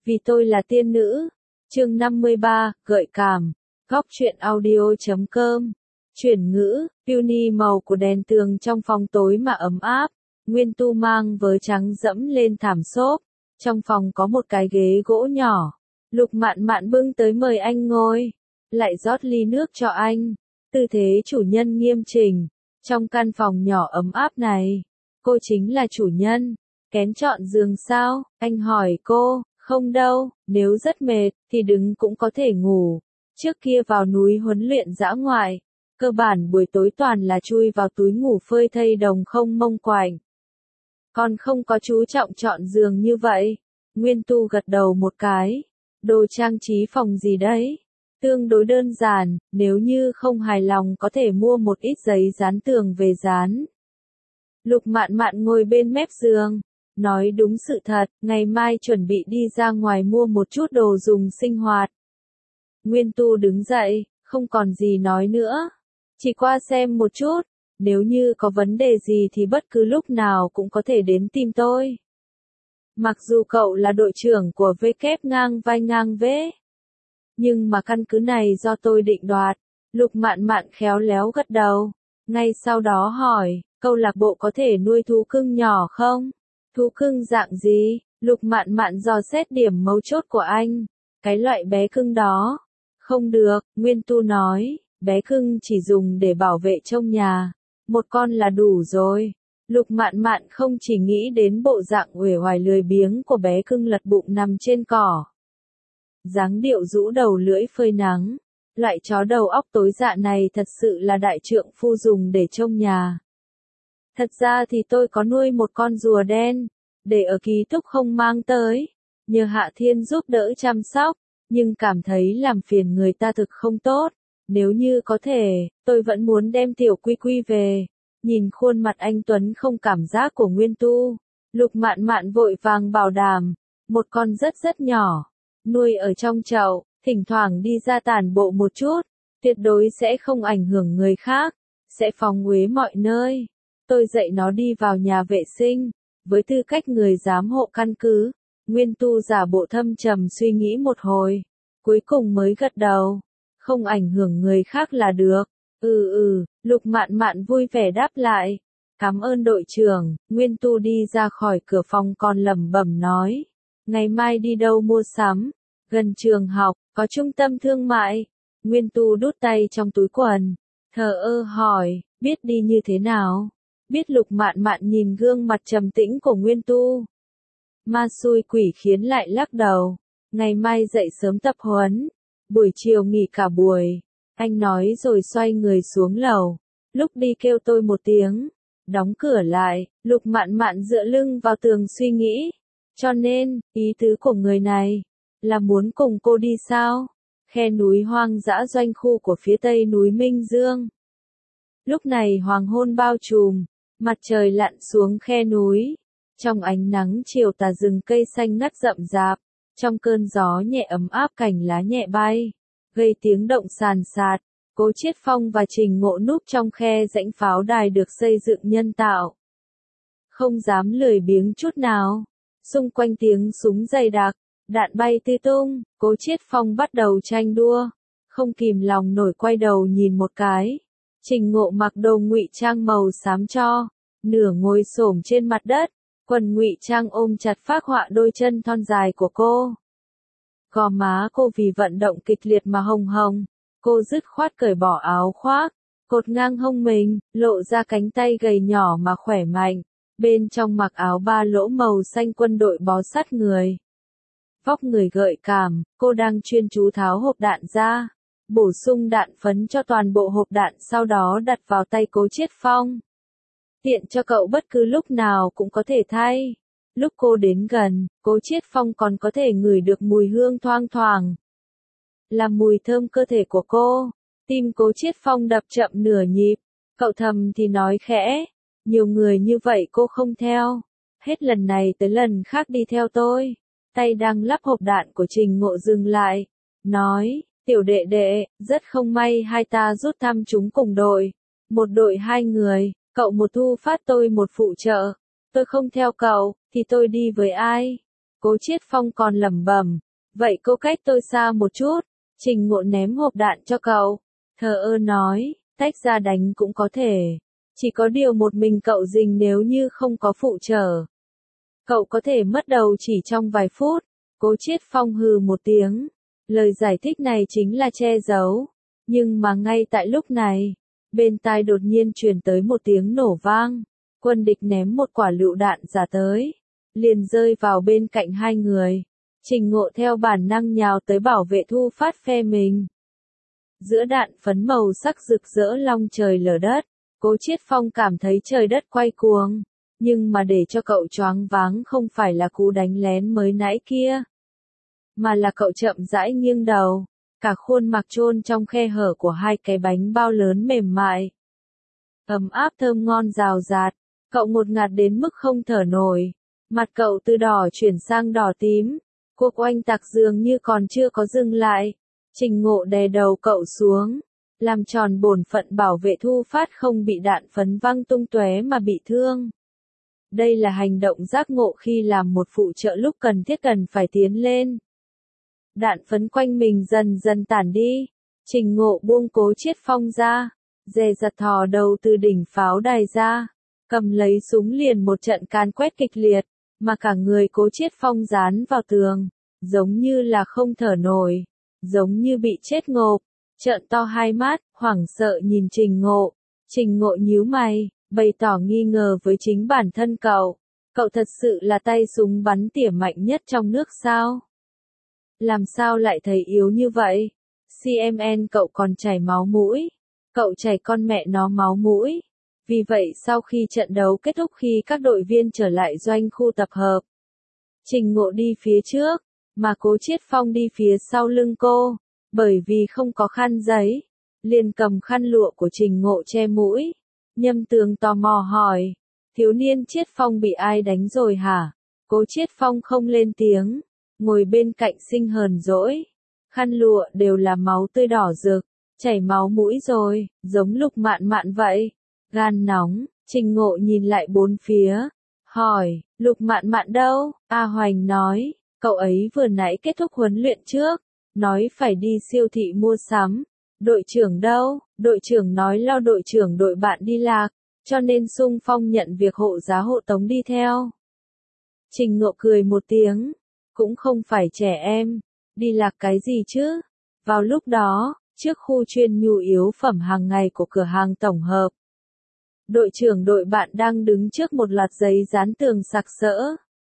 Vì tôi là tiên nữ. Chương 53, gợi cảm. Góc truyện audio.com. Chuyển ngữ, peony màu của đèn tường trong phòng tối mà ấm áp. Nguyên Tu mang vớ trắng dẫm lên thảm xốp. Trong phòng có một cái ghế gỗ nhỏ. Lục Mạn Mạn bưng tới mời anh ngồi. Lại rót ly nước cho anh. Tư thế chủ nhân nghiêm chỉnh. Trong căn phòng nhỏ ấm áp này, cô chính là chủ nhân. Kén chọn giường sao? Anh hỏi cô. Không đâu, nếu rất mệt, thì đứng cũng có thể ngủ. Trước kia vào núi huấn luyện dã ngoại, cơ bản buổi tối toàn là chui vào túi ngủ phơi thây đồng không mông quạnh. Còn không có chú trọng chọn giường như vậy. Nguyên Tu gật đầu một cái. Đồ trang trí phòng gì đấy? Tương đối đơn giản, nếu như không hài lòng có thể mua một ít giấy dán tường về dán. Lục Mạn Mạn ngồi bên mép giường. Nói đúng sự thật, ngày mai chuẩn bị đi ra ngoài mua một chút đồ dùng sinh hoạt. Nguyên Tu đứng dậy, không còn gì nói nữa. Chỉ qua xem một chút, nếu như có vấn đề gì thì bất cứ lúc nào cũng có thể đến tìm tôi. Mặc dù cậu là đội trưởng của W ngang vai ngang V. Nhưng mà căn cứ này do tôi định đoạt. Lục Mạn Mạn khéo léo gật đầu. Ngay sau đó hỏi, câu lạc bộ có thể nuôi thú cưng nhỏ không? Thú cưng dạng gì? Lục Mạn Mạn dò xét điểm mấu chốt của anh. Cái loại bé cưng đó. Không được, Nguyên Tu nói, bé cưng chỉ dùng để bảo vệ trong nhà. Một con là đủ rồi. Lục Mạn Mạn không chỉ nghĩ đến bộ dạng uể oải lười biếng của bé cưng lật bụng nằm trên cỏ. Dáng điệu rũ đầu lưỡi phơi nắng. Loại chó đầu óc tối dạ này thật sự là đại trượng phu dùng để trông nhà. Thật ra thì tôi có nuôi một con rùa đen, để ở ký túc không mang tới, nhờ Hạ Thiên giúp đỡ chăm sóc, nhưng cảm thấy làm phiền người ta thực không tốt. Nếu như có thể, tôi vẫn muốn đem Tiểu Quy Quy về. Nhìn khuôn mặt anh Tuấn không cảm giác của Nguyên Tu, Lục Mạn Mạn vội vàng bảo đảm, một con rất nhỏ, nuôi ở trong chậu, thỉnh thoảng đi ra tản bộ một chút, tuyệt đối sẽ không ảnh hưởng người khác, sẽ phòng uế mọi nơi. Tôi dạy nó đi vào nhà vệ sinh, với tư cách người giám hộ căn cứ. Nguyên Tu giả bộ thâm trầm suy nghĩ một hồi, cuối cùng mới gật đầu. Không ảnh hưởng người khác là được. Lục Mạn Mạn vui vẻ đáp lại. Cảm ơn đội trưởng. Nguyên Tu đi ra khỏi cửa phòng còn lẩm bẩm nói. Ngày mai đi đâu mua sắm? Gần trường học, có trung tâm thương mại. Nguyên Tu đút tay trong túi quần. Thờ ơ hỏi, biết đi như thế nào? Biết. Lục Mạn Mạn nhìn gương mặt trầm tĩnh của Nguyên Tu. Ma xui quỷ khiến lại lắc đầu. Ngày mai dậy sớm tập huấn. Buổi chiều nghỉ cả buổi. Anh nói rồi xoay người xuống lầu. Lúc đi kêu tôi một tiếng. Đóng cửa lại. Lục Mạn Mạn dựa lưng vào tường suy nghĩ. Cho nên, ý tứ của người này là muốn cùng cô đi sao? Khe núi hoang dã doanh khu của phía tây núi Minh Dương. Lúc này hoàng hôn bao trùm. Mặt trời lặn xuống khe núi. Trong ánh nắng chiều tà rừng cây xanh ngắt rậm rạp. Trong cơn gió nhẹ ấm áp cành lá nhẹ bay. Gây tiếng động sàn sạt. Cố Chiết Phong và Trình Ngộ núp trong khe rãnh pháo đài được xây dựng nhân tạo. Không dám lười biếng chút nào. Xung quanh tiếng súng dày đặc. Đạn bay tứ tung. Cố Chiết Phong bắt đầu tranh đua. Không kìm lòng nổi quay đầu nhìn một cái. Trình Ngộ mặc đồ ngụy trang màu xám cho, nửa ngồi xổm trên mặt đất, quần ngụy trang ôm chặt phác họa đôi chân thon dài của cô. Gò má cô vì vận động kịch liệt mà hồng hồng, cô dứt khoát cởi bỏ áo khoác, cột ngang hông mình, lộ ra cánh tay gầy nhỏ mà khỏe mạnh, bên trong mặc áo ba lỗ màu xanh quân đội bó sát người. Vóc người gợi cảm, cô đang chuyên chú tháo hộp đạn ra. Bổ sung đạn phấn cho toàn bộ hộp đạn sau đó đặt vào tay Cố Chiết Phong. Tiện cho cậu bất cứ lúc nào cũng có thể thay. Lúc cô đến gần, Cố Chiết Phong còn có thể ngửi được mùi hương thoang thoảng. Là mùi thơm cơ thể của cô. Tim Cố Chiết Phong đập chậm nửa nhịp. Cậu thầm thì nói khẽ. Nhiều người như vậy cô không theo. Hết lần này tới lần khác đi theo tôi. Tay đang lắp hộp đạn của Trình Ngộ dừng lại. Nói. Tiểu đệ đệ, rất không may hai ta rút thăm chúng cùng đội. Một đội 2 người, cậu một thu phát tôi một phụ trợ. Tôi không theo cậu, thì tôi đi với ai? Cố Chiết Phong còn lẩm bẩm, vậy cô cách tôi xa một chút. Trình Ngộ ném hộp đạn cho cậu, thờ ơ nói, tách ra đánh cũng có thể. Chỉ có điều một mình cậu rình nếu như không có phụ trợ. Cậu có thể mất đầu chỉ trong vài phút. Cố Chiết Phong hừ một tiếng. Lời giải thích này chính là che giấu. Nhưng mà ngay tại lúc này, bên tai đột nhiên truyền tới một tiếng nổ vang. Quân địch ném một quả lựu đạn giả tới, liền rơi vào bên cạnh hai người. Trình Ngộ theo bản năng nhào tới bảo vệ Thu Phát phe mình. Giữa đạn phấn màu sắc rực rỡ long trời lở đất, Cố Chiết Phong cảm thấy trời đất quay cuồng. Nhưng mà để cho cậu choáng váng không phải là cú đánh lén mới nãy kia, mà là cậu chậm rãi nghiêng đầu, cả khuôn mặt chôn trong khe hở của hai cái bánh bao lớn mềm mại. Ấm áp thơm ngon rào rạt, cậu ngột ngạt đến mức không thở nổi. Mặt cậu từ đỏ chuyển sang đỏ tím, cuộc oanh tạc dường như còn chưa có dừng lại. Trình Ngộ đè đầu cậu xuống, làm tròn bổn phận bảo vệ Thu Phát không bị đạn phấn văng tung tóe mà bị thương. Đây là hành động giác ngộ khi làm một phụ trợ lúc cần thiết cần phải tiến lên. Đạn phấn quanh mình dần dần tản đi. Trình Ngộ buông Cố Chiết Phong ra, dè dặt thò đầu từ đỉnh pháo đài ra, cầm lấy súng liền một trận càn quét kịch liệt, mà cả người Cố Chiết Phong dán vào tường, giống như là không thở nổi, giống như bị chết ngộp, trợn to hai mắt, hoảng sợ nhìn Trình Ngộ. Trình Ngộ nhíu mày, bày tỏ nghi ngờ với chính bản thân cậu. Cậu thật sự là tay súng bắn tỉa mạnh nhất trong nước sao? Làm sao lại thấy yếu như vậy? CMN cậu còn chảy máu mũi. Cậu chảy con mẹ nó máu mũi. Vì vậy sau khi trận đấu kết thúc khi các đội viên trở lại doanh khu tập hợp, Trình Ngộ đi phía trước, mà Cố Chiết Phong đi phía sau lưng cô, bởi vì không có khăn giấy, liền cầm khăn lụa của Trình Ngộ che mũi. Nhâm Tường tò mò hỏi, thiếu niên Chiết Phong bị ai đánh rồi hả? Cố Chiết Phong không lên tiếng, ngồi bên cạnh Sinh hờn dỗi. Khăn lụa đều là máu tươi đỏ rực, chảy máu mũi rồi, giống Lục Mạn Mạn vậy. Gan nóng, Trình Ngộ nhìn lại bốn phía, hỏi, Lục Mạn Mạn đâu? A Hoành nói, cậu ấy vừa nãy kết thúc huấn luyện trước, nói phải đi siêu thị mua sắm. Đội trưởng đâu? Đội trưởng nói lo đội trưởng đội bạn đi lạc, cho nên xung phong nhận việc hộ giá hộ tống đi theo. Trình Ngộ cười một tiếng, cũng không phải trẻ em, đi lạc cái gì chứ? Vào lúc đó, trước khu chuyên nhu yếu phẩm hàng ngày của cửa hàng tổng hợp, đội trưởng đội bạn đang đứng trước một loạt giấy dán tường sặc sỡ.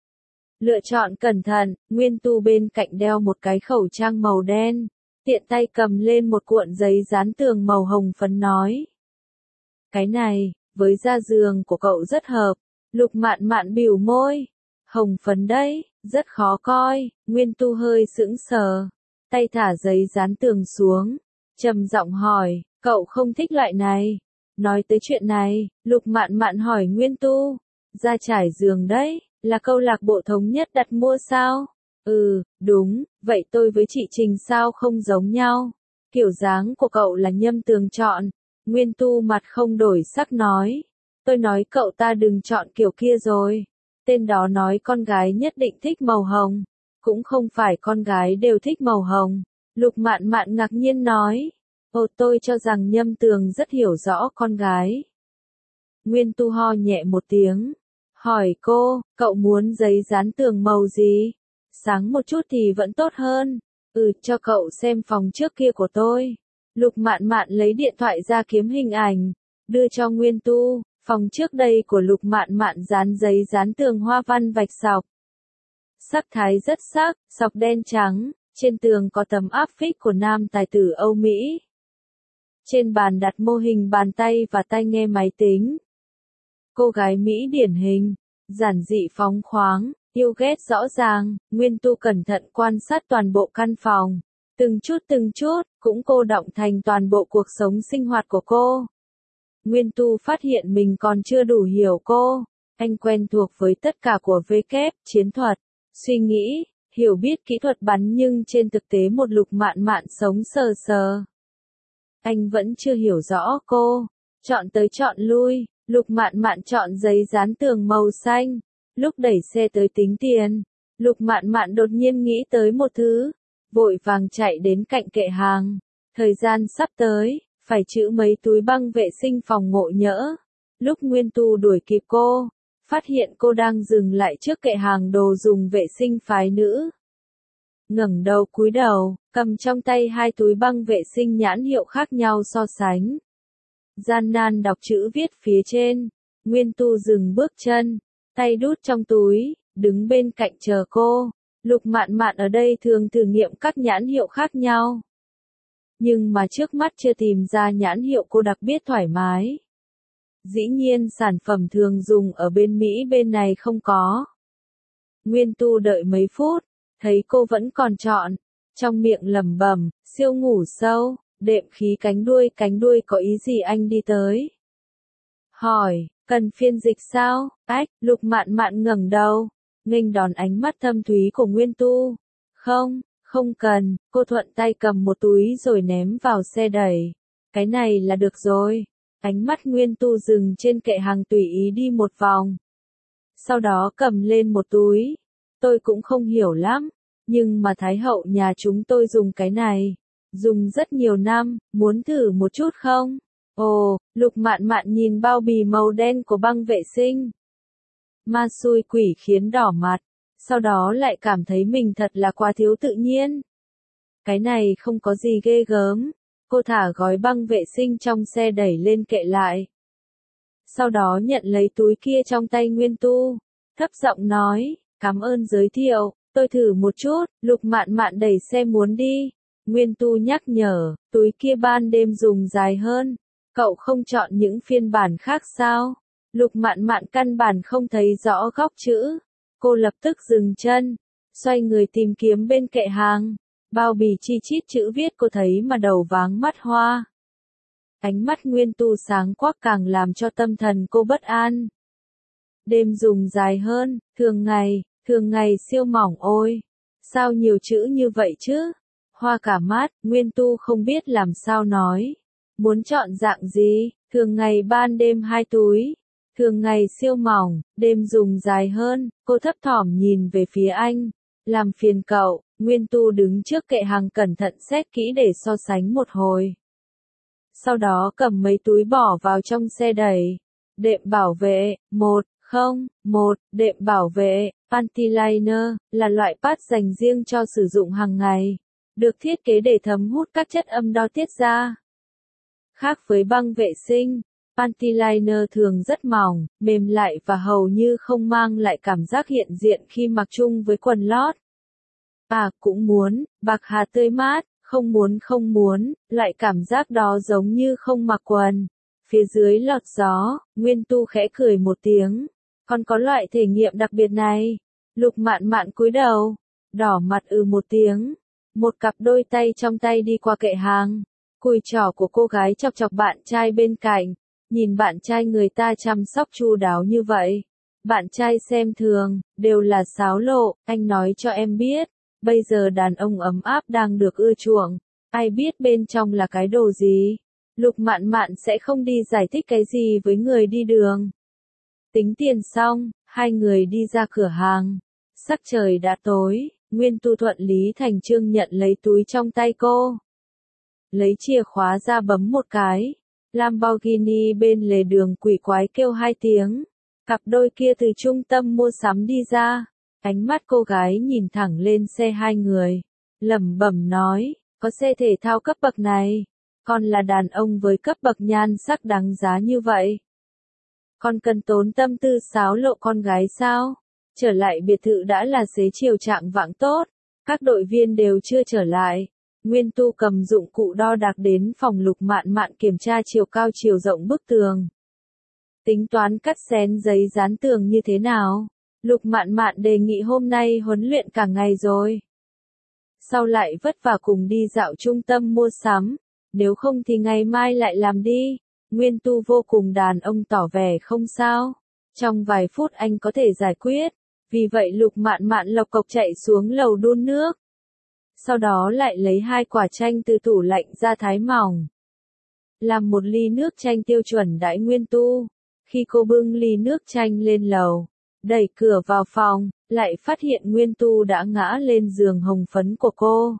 Lựa chọn cẩn thận, Nguyên Tu bên cạnh đeo một cái khẩu trang màu đen, tiện tay cầm lên một cuộn giấy dán tường màu hồng phấn nói. Cái này, với da giường của cậu rất hợp. Lục Mạn Mạn bĩu môi. Hồng phấn đấy, rất khó coi. Nguyên Tu hơi sững sờ, tay thả giấy dán tường xuống, trầm giọng hỏi, cậu không thích loại này? Nói tới chuyện này, Lục Mạn Mạn hỏi Nguyên Tu, da trải giường đấy, là câu lạc bộ thống nhất đặt mua sao? Ừ, đúng, vậy tôi với chị Trình sao không giống nhau? Kiểu dáng của cậu là Nhâm Tường chọn. Nguyên Tu mặt không đổi sắc nói, tôi nói cậu ta đừng chọn kiểu kia rồi. Tên đó nói con gái nhất định thích màu hồng, cũng không phải con gái đều thích màu hồng. Lục Mạn Mạn ngạc nhiên nói, ồ, tôi cho rằng Nhâm Tường rất hiểu rõ con gái. Nguyên Tu ho nhẹ một tiếng, hỏi cô, cậu muốn giấy dán tường màu gì? Sáng một chút thì vẫn tốt hơn. Ừ, cho cậu xem phòng trước kia của tôi. Lục Mạn Mạn lấy điện thoại ra kiếm hình ảnh, đưa cho Nguyên Tu. Phòng trước đây của Lục Mạn Mạn dán giấy dán tường hoa văn vạch sọc. Sắc thái rất sắc, sọc đen trắng, trên tường có tấm áp phích của nam tài tử Âu Mỹ. Trên bàn đặt mô hình bàn tay và tai nghe máy tính. Cô gái Mỹ điển hình, giản dị phóng khoáng, yêu ghét rõ ràng. Nguyên Tu cẩn thận quan sát toàn bộ căn phòng, từng chút, cũng cô đọng thành toàn bộ cuộc sống sinh hoạt của cô. Nguyên Tu phát hiện mình còn chưa đủ hiểu cô. Anh quen thuộc với tất cả của chiến thuật, suy nghĩ, hiểu biết kỹ thuật bắn, nhưng trên thực tế một Lục Mạn Mạn sống sờ sờ. Anh vẫn chưa hiểu rõ cô. Chọn tới chọn lui, Lục Mạn Mạn chọn giấy dán tường màu xanh. Lúc đẩy xe tới tính tiền, Lục Mạn Mạn đột nhiên nghĩ tới một thứ, vội vàng chạy đến cạnh kệ hàng. Thời gian sắp tới, phải trữ mấy túi băng vệ sinh phòng ngộ nhỡ. Lúc Nguyên Tu đuổi kịp cô, phát hiện cô đang dừng lại trước kệ hàng đồ dùng vệ sinh phái nữ. Ngẩng đầu cúi đầu, cầm trong tay hai túi băng vệ sinh nhãn hiệu khác nhau so sánh. Gian nan đọc chữ viết phía trên, Nguyên Tu dừng bước chân, tay đút trong túi, đứng bên cạnh chờ cô. Lục Mạn Mạn ở đây thường thử nghiệm các nhãn hiệu khác nhau. Nhưng mà trước mắt chưa tìm ra nhãn hiệu cô đặc biệt thoải mái. Dĩ nhiên sản phẩm thường dùng ở bên Mỹ bên này không có. Nguyên Tu đợi mấy phút, thấy cô vẫn còn chọn, trong miệng lẩm bẩm, siêu ngủ sâu, đệm khí cánh đuôi có ý gì anh đi tới? Hỏi, cần phiên dịch sao? Ách, Lục Mạn Mạn ngẩng đầu, nghênh đón ánh mắt thâm thúy của Nguyên Tu. Không cần, cô thuận tay cầm một túi rồi ném vào xe đẩy. Cái này là được rồi. Ánh mắt Nguyên Tu dừng trên kệ hàng tùy ý đi một vòng. Sau đó cầm lên một túi. Tôi cũng không hiểu lắm, nhưng mà Thái hậu nhà chúng tôi dùng cái này. Dùng rất nhiều năm, muốn thử một chút không? Ồ, Lục Mạn Mạn nhìn bao bì màu đen của băng vệ sinh. Ma xui quỷ khiến đỏ mặt, sau đó lại cảm thấy mình thật là quá thiếu tự nhiên. Cái này không có gì ghê gớm. Cô thả gói băng vệ sinh trong xe đẩy lên kệ lại. Sau đó nhận lấy túi kia trong tay Nguyên Tu, thấp giọng nói, cảm ơn giới thiệu, tôi thử một chút. Lục Mạn Mạn đẩy xe muốn đi. Nguyên Tu nhắc nhở, túi kia ban đêm dùng dài hơn, cậu không chọn những phiên bản khác sao? Lục Mạn Mạn căn bản không thấy rõ góc chữ. Cô lập tức dừng chân, xoay người tìm kiếm bên kệ hàng. Bao bì chi chít chữ viết cô thấy mà đầu váng mắt hoa. Ánh mắt Nguyên Tu sáng quắc càng làm cho tâm thần cô bất an. Đêm dùng dài hơn, thường ngày siêu mỏng ôi. Sao nhiều chữ như vậy chứ? Hoa cả mắt, Nguyên Tu không biết làm sao nói. Muốn chọn dạng gì? Thường ngày ban đêm 2 túi. Thường ngày siêu mỏng, đêm dùng dài hơn. Cô thấp thỏm nhìn về phía anh. Làm phiền cậu. Nguyên Tu đứng trước kệ hàng cẩn thận xét kỹ để so sánh một hồi. Sau đó cầm mấy túi bỏ vào trong xe đẩy. Đệm bảo vệ, đệm bảo vệ, panty liner, là loại pad dành riêng cho sử dụng hàng ngày. Được thiết kế để thấm hút các chất âm đo tiết ra. Khác với băng vệ sinh, panty liner thường rất mỏng, mềm lại và hầu như không mang lại cảm giác hiện diện khi mặc chung với quần lót. Cũng muốn, bạc hà tươi mát, không muốn, loại cảm giác đó giống như không mặc quần. Phía dưới lọt gió, Nguyên Tu khẽ cười một tiếng. Còn có loại thể nghiệm đặc biệt này. Lục Mạn Mạn cúi đầu, đỏ mặt một tiếng. Một cặp đôi tay trong tay đi qua kệ hàng. Cùi trỏ của cô gái chọc chọc bạn trai bên cạnh. Nhìn bạn trai người ta chăm sóc chu đáo như vậy. Bạn trai xem thường, đều là xáo lộ, anh nói cho em biết. Bây giờ đàn ông ấm áp đang được ưa chuộng, ai biết bên trong là cái đồ gì. Lục Mạn Mạn sẽ không đi giải thích cái gì với người đi đường. Tính tiền xong, hai người đi ra cửa hàng. Sắc trời đã tối, Nguyên Tu thuận lý thành chương nhận lấy túi trong tay cô. Lấy chìa khóa ra bấm một cái. Lamborghini bên lề đường quỷ quái kêu 2 tiếng. Cặp đôi kia từ trung tâm mua sắm đi ra. Ánh mắt cô gái nhìn thẳng lên xe hai người. Lẩm bẩm nói, có xe thể thao cấp bậc này. Con là đàn ông với cấp bậc nhan sắc đáng giá như vậy. Con cần tốn tâm tư xáo lộ con gái sao? Trở lại biệt thự đã là xế chiều trạng vạng tốt. Các đội viên đều chưa trở lại. Nguyên Tu cầm dụng cụ đo đạc đến phòng Lục Mạn Mạn kiểm tra chiều cao chiều rộng bức tường. Tính toán cắt xén giấy dán tường như thế nào? Lục Mạn Mạn đề nghị hôm nay huấn luyện cả ngày rồi. Sau lại vất vả cùng đi dạo trung tâm mua sắm. Nếu không thì ngày mai lại làm đi. Nguyên Tu vô cùng đàn ông tỏ vẻ không sao. Trong vài phút anh có thể giải quyết. Vì vậy Lục Mạn Mạn lộc cộc chạy xuống lầu đun nước. Sau đó lại lấy 2 quả chanh từ tủ lạnh ra thái mỏng. Làm một ly nước chanh tiêu chuẩn đãi Nguyên Tu. Khi cô bưng ly nước chanh lên lầu, Đẩy cửa vào phòng, lại phát hiện Nguyên Tu đã ngã lên giường hồng phấn của cô.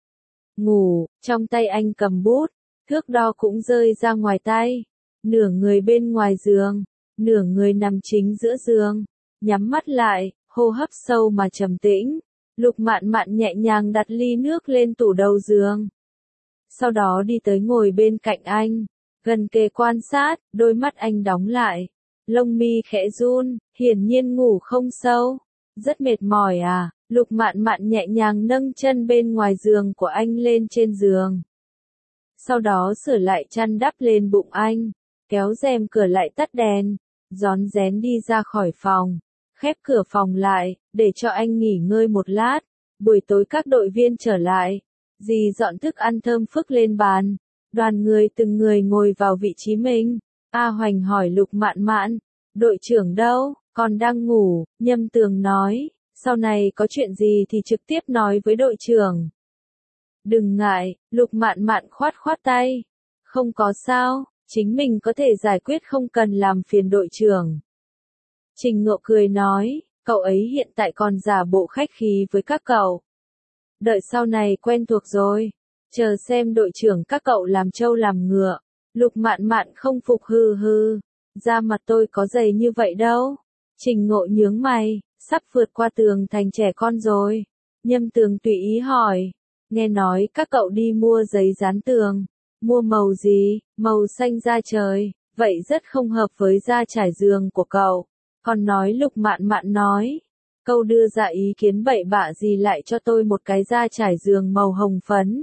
Ngủ, trong tay anh cầm bút, thước đo cũng rơi ra ngoài tay. Nửa người bên ngoài giường, nửa người nằm chính giữa giường, nhắm mắt lại, hô hấp sâu mà trầm tĩnh. Lục Mạn Mạn nhẹ nhàng đặt ly nước lên tủ đầu giường. Sau đó đi tới ngồi bên cạnh anh, gần kề quan sát, đôi mắt anh đóng lại. Lông mi khẽ run, hiển nhiên ngủ không sâu. Rất mệt mỏi à? Lục Mạn Mạn nhẹ nhàng nâng chân bên ngoài giường của anh lên trên giường. Sau đó sửa lại chăn đắp lên bụng anh, kéo rèm cửa lại tắt đèn, rón rén đi ra khỏi phòng, khép cửa phòng lại, để cho anh nghỉ ngơi một lát. Buổi tối các đội viên trở lại, dì dọn thức ăn thơm phức lên bàn, đoàn người từng người ngồi vào vị trí mình. A Hoành hỏi Lục Mạn Mạn, đội trưởng đâu? Còn đang ngủ, Nhâm Tường nói, sau này có chuyện gì thì trực tiếp nói với đội trưởng. Đừng ngại, Lục Mạn Mạn khoát khoát tay. Không có sao, chính mình có thể giải quyết, không cần làm phiền đội trưởng. Trình Ngộ cười nói, cậu ấy hiện tại còn giả bộ khách khí với các cậu. Đợi sau này quen thuộc rồi, chờ xem đội trưởng các cậu làm trâu làm ngựa. Lục Mạn Mạn không phục hừ hừ, da mặt tôi có dày như vậy đâu. Trình Ngộ nhướng mày, sắp vượt qua tường thành trẻ con rồi. Nhâm Tường tùy ý hỏi, nghe nói các cậu đi mua giấy dán tường, mua màu gì? Màu xanh da trời, vậy rất không hợp với da trải giường của cậu. Còn nói Lục Mạn Mạn nói, câu đưa ra ý kiến bậy bạ gì lại cho tôi một cái da trải giường màu hồng phấn.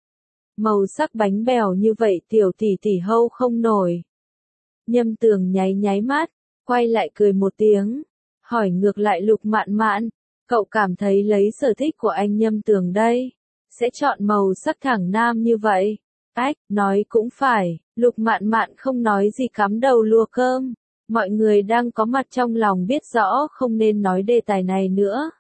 Màu sắc bánh bèo như vậy tiểu tỷ tỷ hâu không nổi. Nhâm Tường nháy nháy mắt, quay lại cười một tiếng, hỏi ngược lại Lục Mạn Mạn, cậu cảm thấy lấy sở thích của anh Nhâm Tường đây, sẽ chọn màu sắc thẳng nam như vậy? Ách, nói cũng phải, Lục Mạn Mạn không nói gì cắm đầu lùa cơm. Mọi người đang có mặt trong lòng biết rõ không nên nói đề tài này nữa.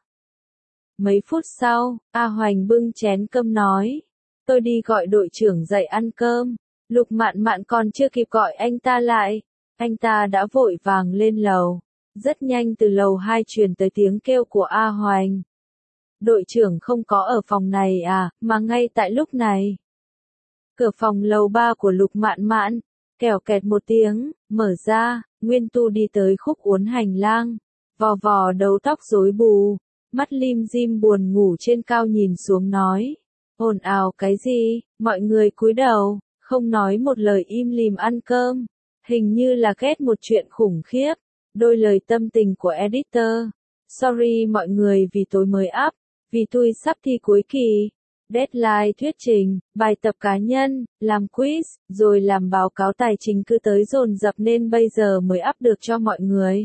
Mấy phút sau, A Hoành bưng chén cơm nói, tôi đi gọi đội trưởng dậy ăn cơm. Lục Mạn Mạn còn chưa kịp gọi anh ta lại, anh ta đã vội vàng lên lầu. Rất nhanh từ lầu 2 truyền tới tiếng kêu của A Hoành. Đội trưởng không có ở phòng này à, mà ngay tại lúc này. Cửa phòng lầu 3 của Lục Mạn Mạn, kèo kẹt một tiếng, mở ra, Nguyên Tu đi tới khúc uốn hành lang, vò vò đầu tóc rối bù, mắt lim dim buồn ngủ trên cao nhìn xuống nói, ồn ào cái gì? Mọi người cúi đầu, không nói một lời im lìm ăn cơm, hình như là ghét một chuyện khủng khiếp. Đôi lời tâm tình của editor, sorry mọi người vì tối mới up, vì tôi sắp thi cuối kỳ. Deadline thuyết trình, bài tập cá nhân, làm quiz, rồi làm báo cáo tài chính cứ tới dồn dập nên bây giờ mới up được cho mọi người.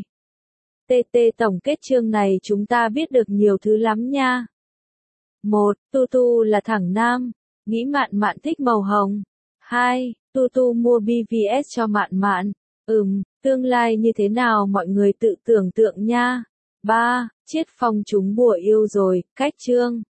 TT tổng kết chương này chúng ta biết được nhiều thứ lắm nha. 1. Tu Tu là thằng nam, nghĩ Mạn Mạn thích màu hồng. 2. Tu Tu mua BVS cho Mạn Mạn. Tương lai như thế nào mọi người tự tưởng tượng nha. 3. Chiết Phong trúng bùa yêu rồi, cách chương.